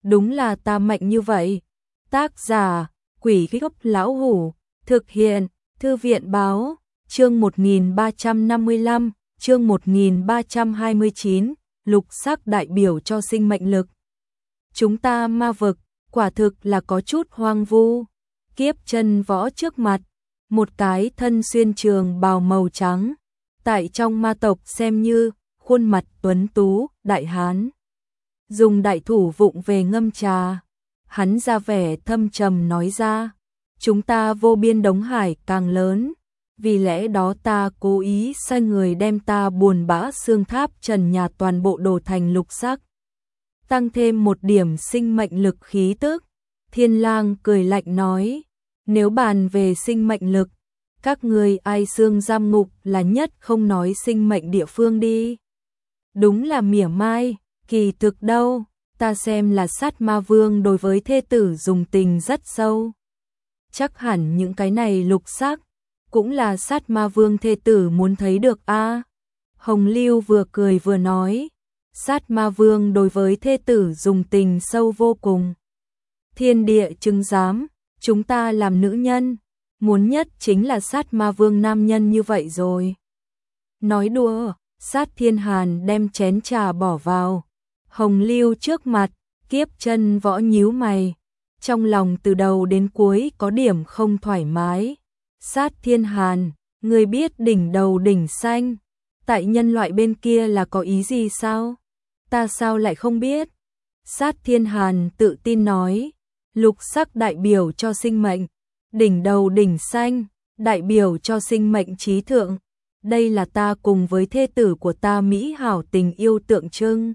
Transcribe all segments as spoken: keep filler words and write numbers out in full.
đúng là ta mạnh như vậy. Tác giả, Quỷ Gốc Lão Hủ, thực hiện, Thư viện Báo, chương một nghìn ba trăm năm mươi lăm, chương một nghìn ba trăm hai mươi chín, lục sắc đại biểu cho sinh mệnh lực. Chúng ta ma vực, quả thực là có chút hoang vu. Kiếp Chân Võ trước mặt, một cái thân xuyên trường bào màu trắng, tại trong ma tộc xem như khuôn mặt tuấn tú, đại hán. Dùng đại thủ vụng về ngâm trà, hắn ra vẻ thâm trầm nói ra, chúng ta vô biên đống hải càng lớn, vì lẽ đó ta cố ý sai người đem ta buồn bã xương tháp trần nhà toàn bộ đổ thành lục sắc, tăng thêm một điểm sinh mệnh lực khí tức. Thiên Lang cười lạnh nói, nếu bàn về sinh mệnh lực, các người ai xương giam ngục là nhất không nói sinh mệnh địa phương đi. Đúng là mỉa mai, kỳ thực đâu, ta xem là sát ma vương đối với thê tử dùng tình rất sâu. Chắc hẳn những cái này lục sắc, cũng là sát ma vương thê tử muốn thấy được a. Hồng Lưu vừa cười vừa nói, sát ma vương đối với thê tử dùng tình sâu vô cùng. Thiên địa chứng giám, chúng ta làm nữ nhân, muốn nhất chính là sát ma vương nam nhân như vậy rồi. Nói đùa, Sát Thiên Hàn đem chén trà bỏ vào Hồng Lưu trước mặt, Kiếp Chân Võ nhíu mày, trong lòng từ đầu đến cuối có điểm không thoải mái. Sát Thiên Hàn, người biết đỉnh đầu đỉnh xanh, tại nhân loại bên kia là có ý gì sao? Ta sao lại không biết? Sát Thiên Hàn tự tin nói, lục sắc đại biểu cho sinh mệnh, đỉnh đầu đỉnh xanh, đại biểu cho sinh mệnh trí thượng. Đây là ta cùng với thê tử của ta mỹ hảo tình yêu tượng trưng.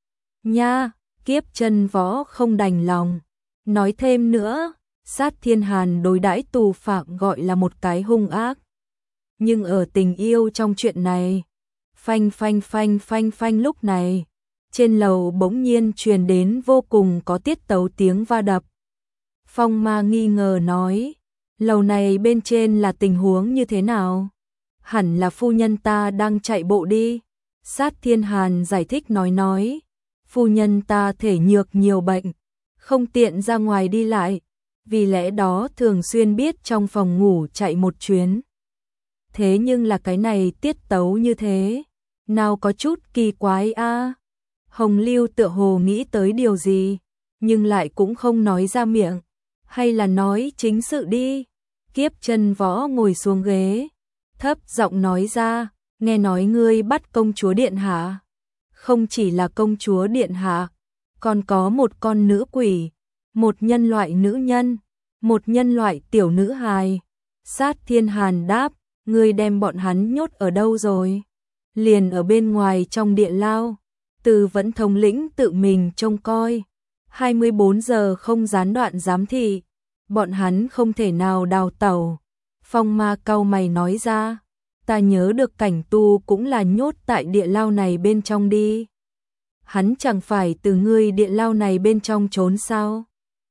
Nha, Kiếp Chân Võ không đành lòng. Nói thêm nữa, Sát Thiên Hàn đối đãi tù phạm gọi là một cái hung ác. Nhưng ở tình yêu trong chuyện này, phanh phanh phanh phanh phanh lúc này, trên lầu bỗng nhiên truyền đến vô cùng có tiết tấu tiếng va đập. Phong Ma nghi ngờ nói, lầu này bên trên là tình huống như thế nào? Hẳn là phu nhân ta đang chạy bộ đi. Sát Thiên Hàn giải thích nói nói, phu nhân ta thể nhược nhiều bệnh, không tiện ra ngoài đi lại, vì lẽ đó thường xuyên biết trong phòng ngủ chạy một chuyến. Thế nhưng là cái này tiết tấu như thế, nào có chút kỳ quái a. À? Hồng Lưu tựa hồ nghĩ tới điều gì, nhưng lại cũng không nói ra miệng, hay là nói chính sự đi. Kiếp Chân Võ ngồi xuống ghế, thấp giọng nói ra, nghe nói ngươi bắt công chúa điện hạ. Không chỉ là công chúa điện hạ, còn có một con nữ quỷ, một nhân loại nữ nhân, một nhân loại tiểu nữ hài. Sát Thiên Hàn đáp, ngươi đem bọn hắn nhốt ở đâu rồi? Liền ở bên ngoài trong địa lao, Từ Vẫn thống lĩnh tự mình trông coi, hai mươi bốn giờ không gián đoạn giám thị, bọn hắn không thể nào đào tẩu. Phong Ma cau mày nói ra, ta nhớ được Cảnh Tu cũng là nhốt tại địa lao này bên trong đi. Hắn chẳng phải từ ngươi địa lao này bên trong trốn sao?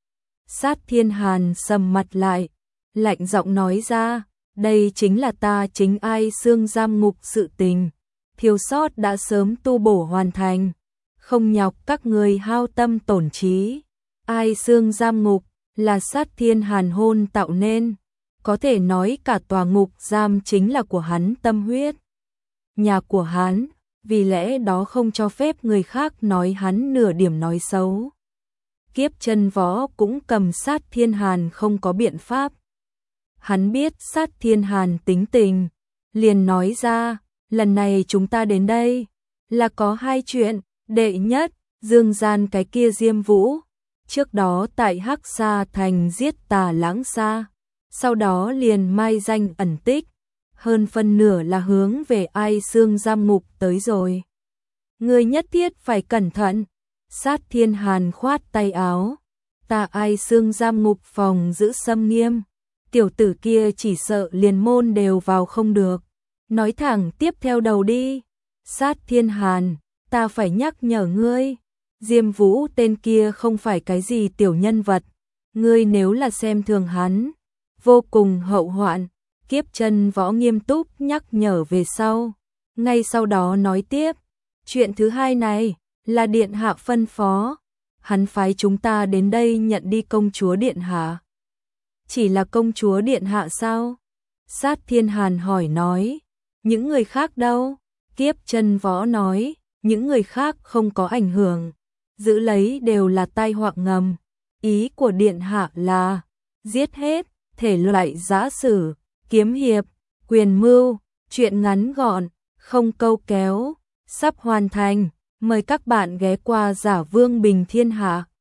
Sát Thiên Hàn sầm mặt lại, lạnh giọng nói ra, đây chính là ta chính ai xương giam ngục sự tình, thiếu sót đã sớm tu bổ hoàn thành, không nhọc các người hao tâm tổn trí. Ai xương giam ngục là Sát Thiên Hàn hôn tạo nên, có thể nói cả tòa ngục giam chính là của hắn tâm huyết, nhà của hắn, vì lẽ đó không cho phép người khác nói hắn nửa điểm nói xấu. Kiếp Chân Võ cũng cầm Sát Thiên Hàn không có biện pháp. Hắn biết Sát Thiên Hàn tính tình, liền nói ra, lần này chúng ta đến đây là có hai chuyện. Đệ nhất, dương gian cái kia Diêm Vũ, trước đó tại Hắc Sa Thành giết Tà Lãng Sa, sau đó liền mai danh ẩn tích, hơn phân nửa là hướng về Ai Xương giam ngục tới rồi. Ngươi nhất thiết phải cẩn thận. Sát Thiên Hàn khoát tay áo, ta Ai Xương giam ngục phòng giữ xâm nghiêm, tiểu tử kia chỉ sợ liền môn đều vào không được. Nói thẳng tiếp theo đầu đi. Sát Thiên Hàn, ta phải nhắc nhở ngươi, Diêm Vũ tên kia không phải cái gì tiểu nhân vật, ngươi nếu là xem thường hắn, vô cùng hậu hoạn. Kiếp Chân Võ nghiêm túc nhắc nhở về sau, ngay sau đó nói tiếp, chuyện thứ hai này là điện hạ phân phó, hắn phái chúng ta đến đây nhận đi công chúa điện hạ. Chỉ là công chúa điện hạ sao? Sát Thiên Hàn hỏi nói. Những người khác đâu? Kiếp Chân Võ nói, những người khác không có ảnh hưởng, giữ lấy đều là tai họa ngầm. Ý của điện hạ là giết hết, thể loại giã sử, kiếm hiệp, quyền mưu, truyện ngắn gọn, không câu kéo, sắp hoàn thành. Mời các bạn ghé qua Giả Vương Bình Thiên Hạ.